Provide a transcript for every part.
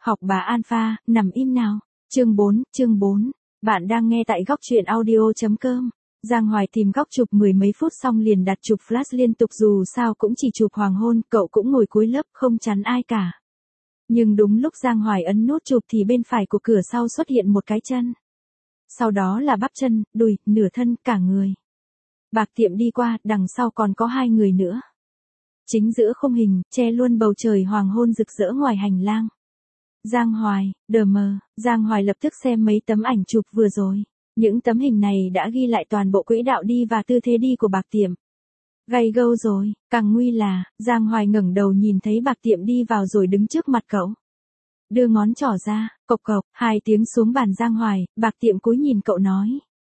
Học bà Alpha, nằm im nào. Chương 4. Bạn đang nghe tại góc truyện audio.com. Giang Hoài tìm góc chụp mười mấy phút xong liền đặt chụp flash liên tục, dù sao cũng chỉ chụp hoàng hôn, cậu cũng ngồi cuối lớp không chắn ai cả. Nhưng đúng lúc Giang Hoài ấn nút chụp thì bên phải của cửa sau xuất hiện một cái chân. Sau đó là bắp chân, đùi, nửa thân, cả người. Bạc Tiệm đi qua, đằng sau còn có hai người nữa. Chính giữa khung hình, che luôn bầu trời hoàng hôn rực rỡ ngoài hành lang. Giang Hoài, Giang Hoài lập tức xem mấy tấm ảnh chụp vừa rồi. Những tấm hình này đã ghi lại toàn bộ quỹ đạo đi và tư thế đi của Bạc Tiệm. Gay go rồi, càng nguy là, Giang Hoài ngẩng đầu nhìn thấy Bạc Tiệm đi vào rồi đứng trước mặt cậu. Đưa ngón trỏ ra, cộc cộc, 2 tiếng xuống bàn Giang Hoài, Bạc Tiệm cúi nhìn cậu nói.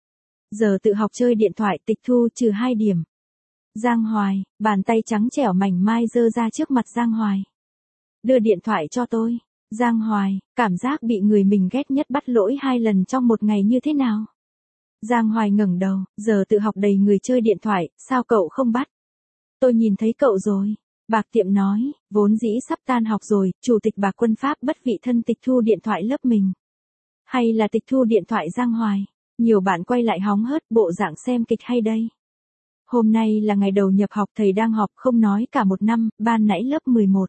Giờ tự học chơi điện thoại tịch thu trừ 2 điểm. Giang Hoài, bàn tay trắng trẻo mảnh mai giơ ra trước mặt Giang Hoài. Đưa điện thoại cho tôi. Giang Hoài, cảm giác bị người mình ghét nhất bắt lỗi 2 lần trong một ngày như thế nào? Giang Hoài ngẩng đầu, giờ tự học đầy người chơi điện thoại, sao cậu không bắt? Tôi nhìn thấy cậu rồi. Bạc Tiệm nói, vốn dĩ sắp tan học rồi, chủ tịch Bạc Quân Pháp bất vị thân tịch thu điện thoại lớp mình. Hay là tịch thu điện thoại Giang Hoài? Nhiều bạn quay lại hóng hớt bộ dạng xem kịch hay đây. Hôm nay là ngày đầu nhập học, thầy đang họp không nói cả một năm, ban nãy lớp 11.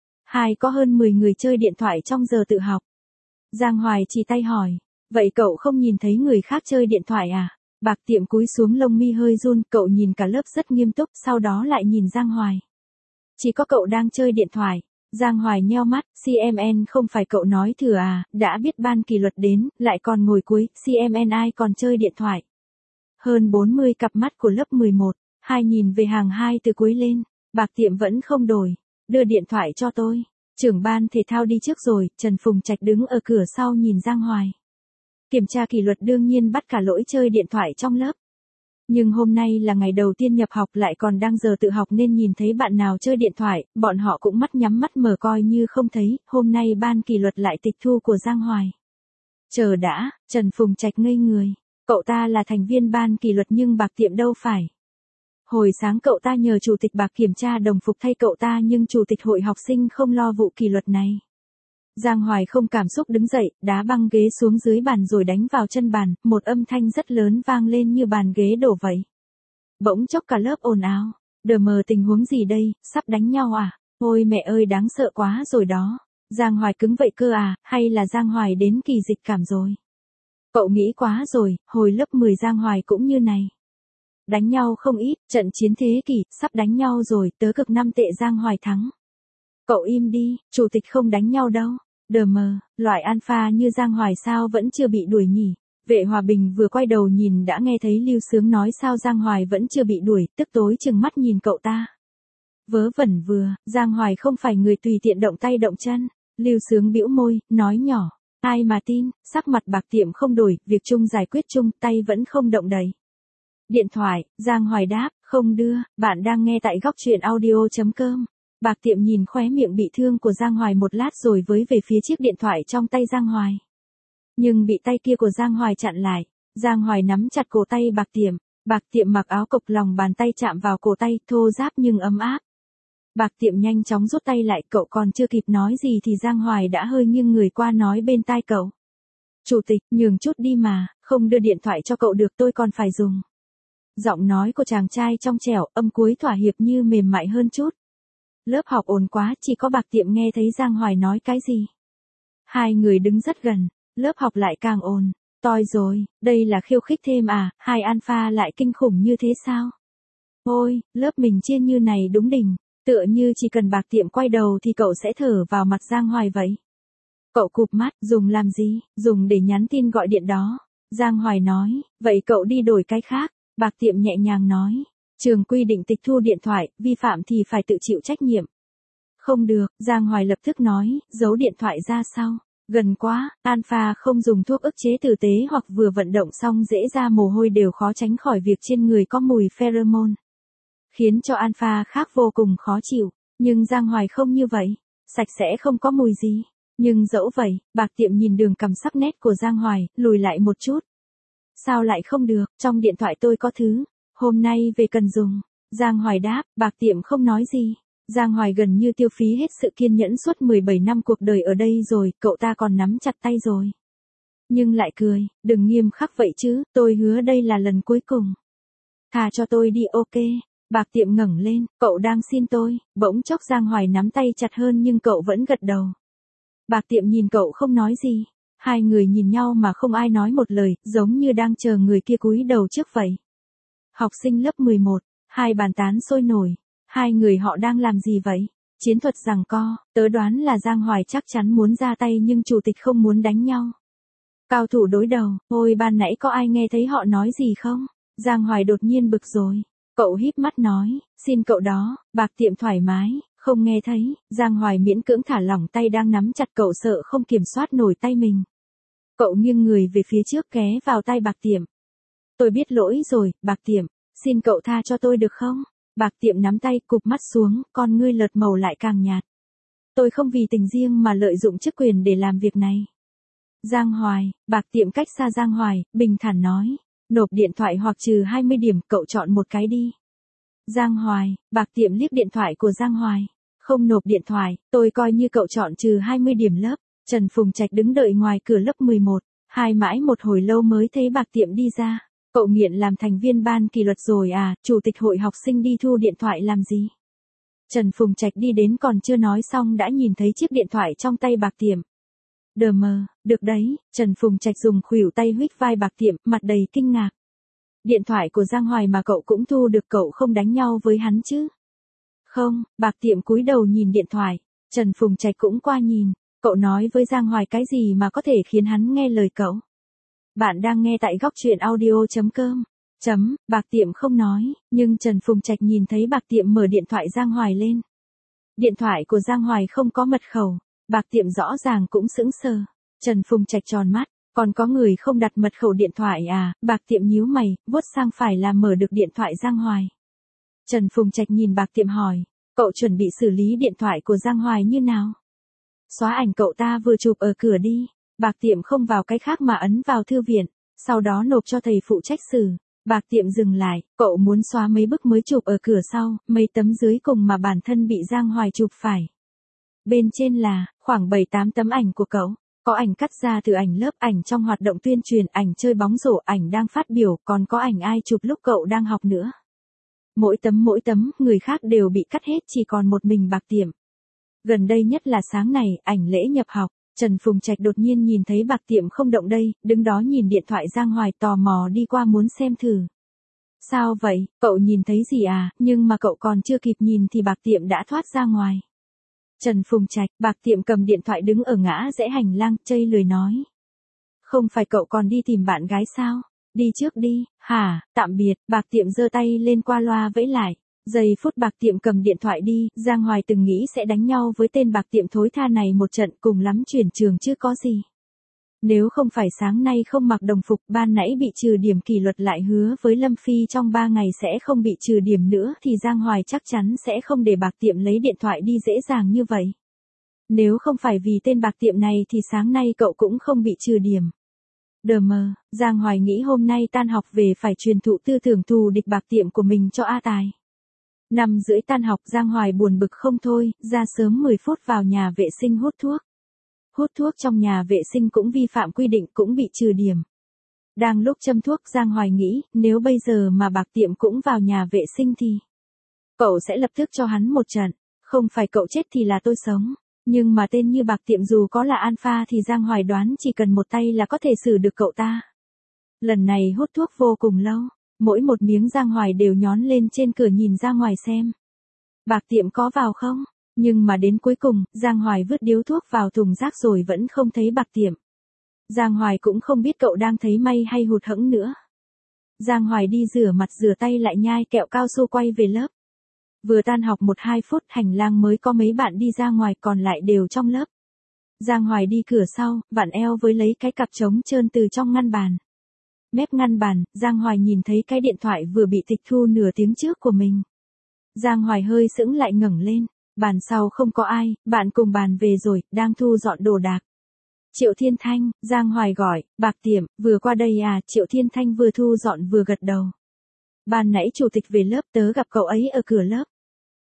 Có hơn 10 người chơi điện thoại trong giờ tự học. Giang Hoài chỉ tay hỏi, vậy cậu không nhìn thấy người khác chơi điện thoại à? Bạc Tiệm cúi xuống lông mi hơi run, cậu nhìn cả lớp rất nghiêm túc, sau đó lại nhìn Giang Hoài. Chỉ có cậu đang chơi điện thoại. Giang Hoài nheo mắt, CMN không phải cậu nói thừa à, đã biết ban kỷ luật đến, lại còn ngồi cuối, CMN ai còn chơi điện thoại. Hơn 40 cặp mắt của lớp 11, nhìn về hàng 2 từ cuối lên, Bạc Tiệm vẫn không đổi. Đưa điện thoại cho tôi. Trưởng ban thể thao đi trước rồi, Trần Phùng Trạch đứng ở cửa sau nhìn Giang Hoài. Kiểm tra kỷ luật đương nhiên bắt cả lỗi chơi điện thoại trong lớp. Nhưng hôm nay là ngày đầu tiên nhập học lại còn đang giờ tự học nên nhìn thấy bạn nào chơi điện thoại, bọn họ cũng mắt nhắm mắt mở coi như không thấy, hôm nay ban kỷ luật lại tịch thu của Giang Hoài. Chờ đã, Trần Phùng Trạch ngây người, cậu ta là thành viên ban kỷ luật nhưng Bạc Tiệm đâu phải. Hồi sáng cậu ta nhờ chủ tịch Bạc kiểm tra đồng phục thay cậu ta nhưng chủ tịch hội học sinh không lo vụ kỷ luật này. Giang Hoài không cảm xúc đứng dậy, đá băng ghế xuống dưới bàn rồi đánh vào chân bàn, một âm thanh rất lớn vang lên như bàn ghế đổ vậy. Bỗng chốc cả lớp ồn ào, tình huống gì đây, sắp đánh nhau à? Ôi mẹ ơi đáng sợ quá rồi đó. Giang Hoài cứng vậy cơ à, hay là Giang Hoài đến kỳ dịch cảm rồi? Cậu nghĩ quá rồi, hồi lớp 10 Giang Hoài cũng như này. Đánh nhau không ít, trận chiến thế kỷ, sắp đánh nhau rồi, tớ cực 5 tệ Giang Hoài thắng. Cậu im đi, chủ tịch không đánh nhau đâu. Loại alpha như Giang Hoài sao vẫn chưa bị đuổi nhỉ? Vệ Hòa Bình vừa quay đầu nhìn đã nghe thấy Lưu Sướng nói sao Giang Hoài vẫn chưa bị đuổi, tức tối chừng mắt nhìn cậu ta. Vớ vẩn vừa, Giang Hoài không phải người tùy tiện động tay động chân. Lưu Sướng bĩu môi, nói nhỏ, ai mà tin, sắc mặt Bạc Tiệm không đổi, việc chung giải quyết chung, tay vẫn không động đậy. Điện thoại, Giang Hoài đáp, không đưa, bạn đang nghe tại góc truyện audio.com. Bạc Tiệm nhìn khóe miệng bị thương của Giang Hoài một lát rồi với về phía chiếc điện thoại trong tay Giang Hoài. Nhưng bị tay kia của Giang Hoài chặn lại, Giang Hoài nắm chặt cổ tay Bạc Tiệm mặc áo cộc, lòng bàn tay chạm vào cổ tay, thô ráp nhưng ấm áp. Bạc Tiệm nhanh chóng rút tay lại, cậu còn chưa kịp nói gì thì Giang Hoài đã hơi nghiêng người qua nói bên tai cậu. Chủ tịch, nhường chút đi mà, không đưa điện thoại cho cậu được tôi còn phải dùng. Giọng nói của chàng trai trong trẻo, âm cuối thỏa hiệp như mềm mại hơn chút. Lớp học ồn quá, chỉ có Bạc Tiệm nghe thấy Giang Hoài nói cái gì. 2 người đứng rất gần, lớp học lại càng ồn. Toi rồi, đây là khiêu khích thêm à, 2 alpha lại kinh khủng như thế sao? Ôi, lớp mình chia như này đúng đỉnh, tựa như chỉ cần Bạc Tiệm quay đầu thì cậu sẽ thở vào mặt Giang Hoài vậy. Cậu cụp mắt, dùng làm gì, dùng để nhắn tin gọi điện đó. Giang Hoài nói, vậy cậu đi đổi cái khác. Bạc Tiệm nhẹ nhàng nói, trường quy định tịch thu điện thoại, vi phạm thì phải tự chịu trách nhiệm. Không được, Giang Hoài lập tức nói, giấu điện thoại ra sau. Gần quá, alpha không dùng thuốc ức chế tử tế hoặc vừa vận động xong dễ ra mồ hôi đều khó tránh khỏi việc trên người có mùi pheromone. Khiến cho alpha khác vô cùng khó chịu, nhưng Giang Hoài không như vậy, sạch sẽ không có mùi gì. Nhưng dẫu vậy, Bạc Tiệm nhìn đường cằm sắc nét của Giang Hoài, lùi lại một chút. Sao lại không được, trong điện thoại tôi có thứ, hôm nay về cần dùng. Giang Hoài đáp, Bạc Tiệm không nói gì. Giang Hoài gần như tiêu phí hết sự kiên nhẫn suốt 17 năm cuộc đời ở đây rồi, cậu ta còn nắm chặt tay rồi. Nhưng lại cười, đừng nghiêm khắc vậy chứ, tôi hứa đây là lần cuối cùng. Thà cho tôi đi ok. Bạc Tiệm ngẩng lên, cậu đang xin tôi, bỗng chốc Giang Hoài nắm tay chặt hơn nhưng cậu vẫn gật đầu. Bạc Tiệm nhìn cậu không nói gì. Hai người nhìn nhau mà không ai nói một lời, giống như đang chờ người kia cúi đầu trước vậy. Học sinh lớp 11, hai bàn tán sôi nổi. Hai người họ đang làm gì vậy? Chiến thuật giằng co, tớ đoán là Giang Hoài chắc chắn muốn ra tay nhưng chủ tịch không muốn đánh nhau. Cao thủ đối đầu, ôi ban nãy có ai nghe thấy họ nói gì không? Giang Hoài đột nhiên bực rồi. Cậu híp mắt nói, xin cậu đó, Bạc Tiệm thoải mái, không nghe thấy. Giang Hoài miễn cưỡng thả lỏng tay đang nắm chặt cậu sợ không kiểm soát nổi tay mình. Cậu nghiêng người về phía trước ghé vào tay Bạc Tiệm. Tôi biết lỗi rồi, Bạc Tiệm, xin cậu tha cho tôi được không? Bạc Tiệm nắm tay cụp mắt xuống, con ngươi lợt màu lại càng nhạt. Tôi không vì tình riêng mà lợi dụng chức quyền để làm việc này. Giang Hoài, Bạc Tiệm cách xa Giang Hoài, bình thản nói. Nộp điện thoại hoặc trừ 20 điểm, cậu chọn một cái đi. Giang Hoài, Bạc Tiệm liếc điện thoại của Giang Hoài. Không nộp điện thoại, tôi coi như cậu chọn trừ 20 điểm lớp. Trần Phùng Trạch đứng đợi ngoài cửa lớp 11. Hai mãi một hồi lâu mới thấy Bạc Tiệm đi ra. Cậu nghiện làm thành viên ban kỷ luật rồi à, chủ tịch hội học sinh đi thu điện thoại làm gì? Trần Phùng Trạch đi đến còn chưa nói xong đã nhìn thấy chiếc điện thoại trong tay Bạc Tiệm. Đờ mờ, được đấy, Trần Phùng Trạch dùng khuỷu tay huých vai Bạc Tiệm, mặt đầy kinh ngạc. Điện thoại của Giang Hoài mà cậu cũng thu được, cậu không đánh nhau với hắn chứ? Không, Bạc Tiệm cúi đầu nhìn điện thoại, Trần Phùng Trạch cũng qua nhìn, cậu nói với Giang Hoài cái gì mà có thể khiến hắn nghe lời cậu? Bạn đang nghe tại góc truyện audio.com. Bạc Tiệm không nói, nhưng Trần Phùng Trạch nhìn thấy Bạc Tiệm mở điện thoại Giang Hoài lên. Điện thoại của Giang Hoài không có mật khẩu, Bạc Tiệm rõ ràng cũng sững sờ. Trần Phùng Trạch tròn mắt, còn có người không đặt mật khẩu điện thoại à? Bạc Tiệm nhíu mày, vuốt sang phải là mở được điện thoại Giang Hoài. Trần Phùng Trạch nhìn Bạc Tiệm hỏi, cậu chuẩn bị xử lý điện thoại của Giang Hoài như nào? Xóa ảnh cậu ta vừa chụp ở cửa đi. Bạc Tiệm không vào cái khác mà ấn vào thư viện, sau đó nộp cho thầy phụ trách xử. Bạc Tiệm dừng lại, cậu muốn xóa mấy bức mới chụp ở cửa sau, mấy tấm dưới cùng mà bản thân bị Giang Hoài chụp phải. Bên trên là, khoảng 7-8 tấm ảnh của cậu, có ảnh cắt ra từ ảnh lớp, ảnh trong hoạt động tuyên truyền, ảnh chơi bóng rổ, ảnh đang phát biểu, còn có ảnh ai chụp lúc cậu đang học nữa. Mỗi tấm, người khác đều bị cắt hết, chỉ còn một mình Bạc Tiệm. Gần đây nhất là sáng này, ảnh lễ nhập học. Trần Phùng Trạch đột nhiên nhìn thấy Bạc Tiệm không động đây, đứng đó nhìn điện thoại Giang Hoài, tò mò đi qua muốn xem thử. Sao vậy, cậu nhìn thấy gì à? Nhưng mà cậu còn chưa kịp nhìn thì Bạc Tiệm đã thoát ra ngoài. Trần Phùng Trạch, Bạc Tiệm cầm điện thoại đứng ở ngã rẽ hành lang, chây lười nói. Không phải cậu còn đi tìm bạn gái sao? Đi trước đi, hả, tạm biệt, Bạc Tiệm giơ tay lên qua loa vẫy lại. Giây phút Bạc Tiệm cầm điện thoại đi, Giang Hoài từng nghĩ sẽ đánh nhau với tên Bạc Tiệm thối tha này một trận, cùng lắm chuyển trường chứ có gì. Nếu không phải sáng nay không mặc đồng phục, ban nãy bị trừ điểm kỷ luật lại hứa với Lâm Phi trong 3 ngày sẽ không bị trừ điểm nữa thì Giang Hoài chắc chắn sẽ không để Bạc Tiệm lấy điện thoại đi dễ dàng như vậy. Nếu không phải vì tên Bạc Tiệm này thì sáng nay cậu cũng không bị trừ điểm. Đờ mờ, Giang Hoài nghĩ hôm nay tan học về phải truyền thụ tư tưởng thù địch Bạc Tiệm của mình cho A Tài. 5:30 tan học, Giang Hoài buồn bực không thôi, ra sớm 10 phút vào nhà vệ sinh hút thuốc. Hút thuốc trong nhà vệ sinh cũng vi phạm quy định, cũng bị trừ điểm. Đang lúc châm thuốc, Giang Hoài nghĩ, nếu bây giờ mà Bạc Tiệm cũng vào nhà vệ sinh thì cậu sẽ lập tức cho hắn một trận. Không phải cậu chết thì là tôi sống. Nhưng mà tên như Bạc Tiệm dù có là alpha thì Giang Hoài đoán chỉ cần một tay là có thể xử được cậu ta. Lần này hút thuốc vô cùng lâu. Mỗi một miếng Giang Hoài đều nhón lên trên cửa nhìn ra ngoài xem. Bạc Tiệm có vào không? Nhưng mà đến cuối cùng, Giang Hoài vứt điếu thuốc vào thùng rác rồi vẫn không thấy Bạc Tiệm. Giang Hoài cũng không biết cậu đang thấy may hay hụt hẫng nữa. Giang Hoài đi rửa mặt rửa tay lại nhai kẹo cao su quay về lớp. Vừa tan học 1-2 phút, hành lang mới có mấy bạn đi ra ngoài, còn lại đều trong lớp. Giang Hoài đi cửa sau, vặn eo với lấy cái cặp trống trơn từ trong ngăn bàn. Mép ngăn bàn, Giang Hoài nhìn thấy cái điện thoại vừa bị tịch thu nửa tiếng trước của mình. Giang Hoài hơi sững lại ngẩng lên, bàn sau không có ai, bạn cùng bàn về rồi, đang thu dọn đồ đạc. Triệu Thiên Thanh, Giang Hoài gọi, Bạc Tiệm, vừa qua đây à? Triệu Thiên Thanh vừa thu dọn vừa gật đầu. Ban nãy chủ tịch về lớp, tớ gặp cậu ấy ở cửa lớp.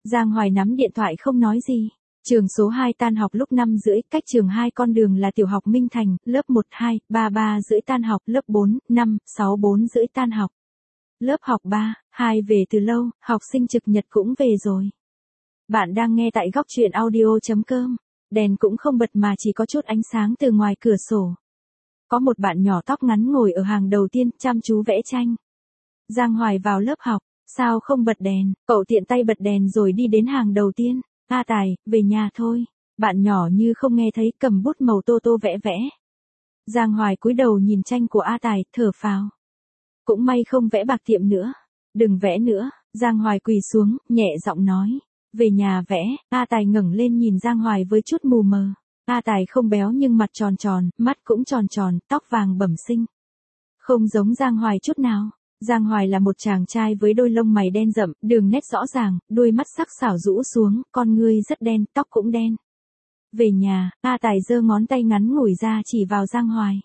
Giang Hoài nắm điện thoại không nói gì. Trường số 2 tan học lúc 5 rưỡi, cách trường 2 con đường là tiểu học Minh Thành, lớp 1, 2, 3, 3 rưỡi tan học, lớp 4, 5, 6, 4 rưỡi tan học. Lớp học 3, 2 về từ lâu, học sinh trực nhật cũng về rồi. Bạn đang nghe tại góc truyện audio.com. Đèn cũng không bật mà chỉ có chút ánh sáng từ ngoài cửa sổ. Có một bạn nhỏ tóc ngắn ngồi ở hàng đầu tiên, chăm chú vẽ tranh. Giang Hoài vào lớp học, sao không bật đèn, cậu tiện tay bật đèn rồi đi đến hàng đầu tiên. A Tài, về nhà thôi. Bạn nhỏ như không nghe thấy, cầm bút màu tô tô vẽ vẽ. Giang Hoài cúi đầu nhìn tranh của A Tài, thở phào. Cũng may không vẽ bạc tiệm nữa. Đừng vẽ nữa. Giang Hoài quỳ xuống, nhẹ giọng nói. Về nhà vẽ. A Tài ngẩng lên nhìn Giang Hoài với chút mù mờ. A Tài không béo nhưng mặt tròn tròn, mắt cũng tròn tròn, tóc vàng bẩm sinh. Không giống Giang Hoài chút nào. Giang Hoài là một chàng trai với đôi lông mày đen rậm, đường nét rõ ràng, đôi mắt sắc sảo rũ xuống, con ngươi rất đen, tóc cũng đen. Về nhà, A Tài giơ ngón tay ngắn ngủi ra chỉ vào Giang Hoài.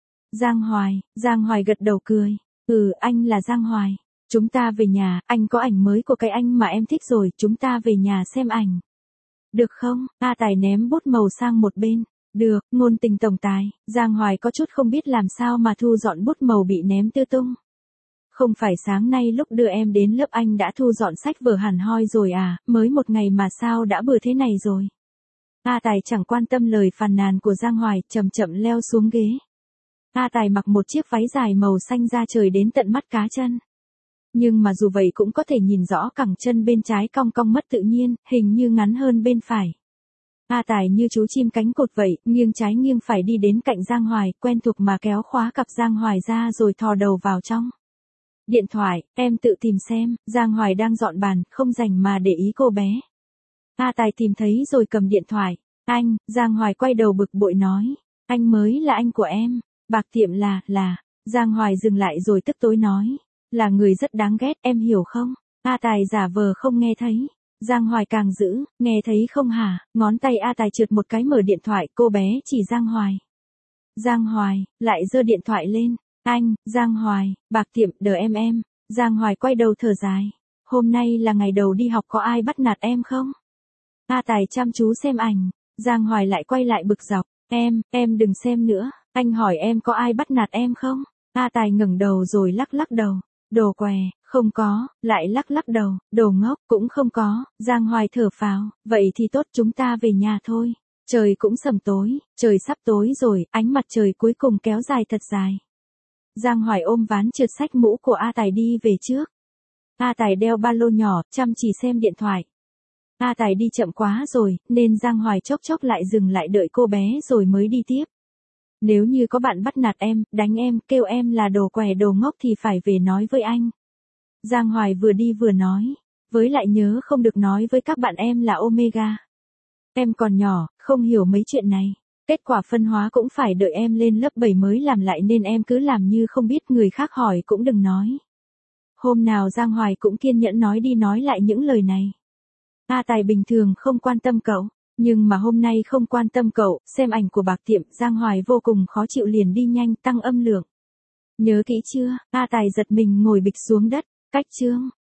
Giang Hoài gật đầu cười. Anh là Giang Hoài. Chúng ta về nhà, anh có ảnh mới của cái anh mà em thích rồi, chúng ta về nhà xem ảnh. Được không? A Tài ném bút màu sang một bên. Được, ngôn tình tổng tài. Giang Hoài có chút không biết làm sao mà thu dọn bút màu bị ném tứ tung. Không phải sáng nay lúc đưa em đến lớp anh đã thu dọn sách vở hẳn hoi rồi à, mới một ngày mà sao đã bừa thế này rồi. A Tài chẳng quan tâm lời phàn nàn của Giang Hoài, chậm chậm leo xuống ghế. A Tài mặc một chiếc váy dài màu xanh da trời đến tận mắt cá chân. Nhưng mà dù vậy cũng có thể nhìn rõ cẳng chân bên trái cong cong mất tự nhiên, hình như ngắn hơn bên phải. A Tài như chú chim cánh cụt vậy, nghiêng trái nghiêng phải đi đến cạnh Giang Hoài, quen thuộc mà kéo khóa cặp Giang Hoài ra rồi thò đầu vào trong. Điện thoại, em tự tìm xem. Giang Hoài đang dọn bàn, không rảnh mà để ý cô bé. A Tài tìm thấy rồi cầm điện thoại. Anh, Giang Hoài quay đầu bực bội nói. Anh mới là anh của em. Bạc tiệm là. Giang Hoài dừng lại rồi tức tối nói. Là người rất đáng ghét, em hiểu không? A Tài giả vờ không nghe thấy. Giang Hoài càng dữ, nghe thấy không hả? Ngón tay A Tài trượt một cái mở điện thoại, cô bé chỉ Giang Hoài. Giang Hoài, lại giơ điện thoại lên. Anh, Giang Hoài, bạc tiệm, đờ em. Giang Hoài quay đầu thở dài. Hôm nay là ngày đầu đi học, có ai bắt nạt em không? A Tài chăm chú xem ảnh. Giang Hoài lại quay lại bực dọc. Em đừng xem nữa. Anh hỏi em có ai bắt nạt em không? A Tài ngẩng đầu rồi lắc đầu. Đồ què, không có, lại lắc đầu, đồ ngốc, cũng không có. Giang Hoài thở phào. Vậy thì tốt, chúng ta về nhà thôi. Trời cũng sầm tối, trời sắp tối rồi, ánh mặt trời cuối cùng kéo dài thật dài. Giang Hoài ôm ván trượt xách mũ của A Tài đi về trước. A Tài đeo ba lô nhỏ, chăm chỉ xem điện thoại. A Tài đi chậm quá rồi, nên Giang Hoài chốc lại dừng lại đợi cô bé rồi mới đi tiếp. Nếu như có bạn bắt nạt em, đánh em, kêu em là đồ què đồ ngốc thì phải về nói với anh. Giang Hoài vừa đi vừa nói. Với lại nhớ không được nói với các bạn em là Omega. Em còn nhỏ, không hiểu mấy chuyện này. Kết quả phân hóa cũng phải đợi em lên lớp 7 mới làm lại nên em cứ làm như không biết, người khác hỏi cũng đừng nói. Hôm nào Giang Hoài cũng kiên nhẫn nói đi nói lại những lời này. A Tài bình thường không quan tâm cậu, nhưng mà hôm nay không quan tâm cậu, xem ảnh của bạc tiệm, Giang Hoài vô cùng khó chịu liền đi nhanh tăng âm lượng. Nhớ kỹ chưa? A Tài giật mình ngồi bịch xuống đất, cách chương.